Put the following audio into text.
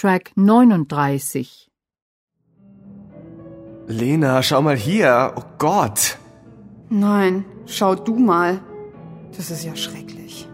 Track 39. Lena, schau mal hier. Oh Gott. Nein, schau du mal. Das ist ja schrecklich.